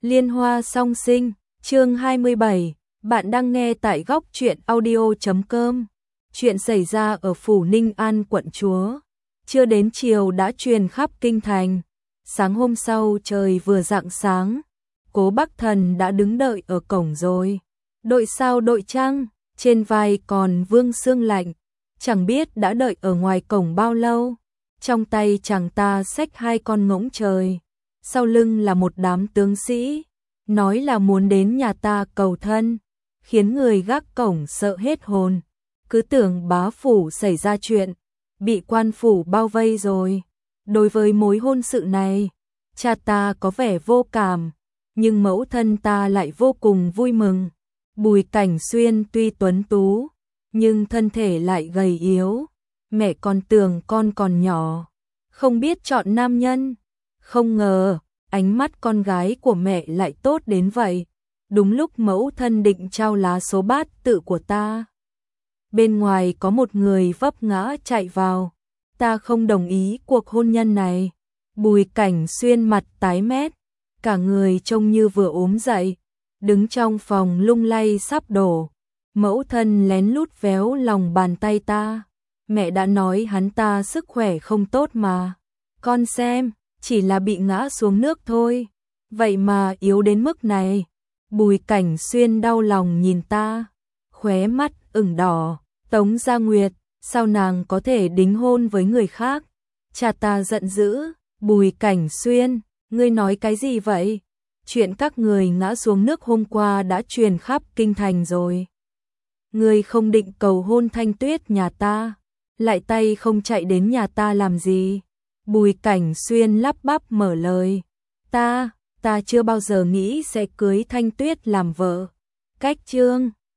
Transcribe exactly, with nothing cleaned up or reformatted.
Liên hoa song sinh, chương hai mươi bảy, bạn đang nghe tại góc truyện audio chấm com. Chuyện xảy ra ở phủ Ninh An quận Chúa, chưa đến chiều đã truyền khắp kinh thành. Sáng hôm sau trời vừa rạng sáng, Cố Bắc Thần đã đứng đợi ở cổng rồi. Đội sao đội trăng, trên vai còn vương sương lạnh, chẳng biết đã đợi ở ngoài cổng bao lâu. Trong tay chàng ta xách hai con ngỗng trời, sau lưng là một đám tướng sĩ, nói là muốn đến nhà ta cầu thân, khiến người gác cổng sợ hết hồn, cứ tưởng bá phủ xảy ra chuyện, bị quan phủ bao vây rồi. Đối với mối hôn sự này, cha ta có vẻ vô cảm, nhưng mẫu thân ta lại vô cùng vui mừng. Bùi Cảnh Xuyên tuy tuấn tú, nhưng thân thể lại gầy yếu, mẹ còn tưởng con còn nhỏ, không biết chọn nam nhân. Không ngờ, ánh mắt con gái của mẹ lại tốt đến vậy. Đúng lúc mẫu thân định trao lá số bát tự của ta, bên ngoài có một người vấp ngã chạy vào. Ta không đồng ý cuộc hôn nhân này. Bùi Cảnh Xuyên mặt tái mét, cả người trông như vừa ốm dậy, đứng trong phòng lung lay sắp đổ. Mẫu thân lén lút véo lòng bàn tay ta. Mẹ đã nói hắn ta sức khỏe không tốt mà. Con xem, chỉ là bị ngã xuống nước thôi, vậy mà yếu đến mức này. Bùi Cảnh Xuyên đau lòng nhìn ta, khóe mắt ửng đỏ. Tống Gia Nguyệt, sao nàng có thể đính hôn với người khác? Cha ta giận dữ. Bùi Cảnh Xuyên, ngươi nói cái gì vậy? Chuyện các người ngã xuống nước hôm qua đã truyền khắp kinh thành rồi. Ngươi không định cầu hôn Thanh Tuyết nhà ta, lại tay không chạy đến nhà ta làm gì? Bùi Cảnh Xuyên lắp bắp mở lời. Ta, ta chưa bao giờ nghĩ sẽ cưới Thanh Tuyết làm vợ. Cách chương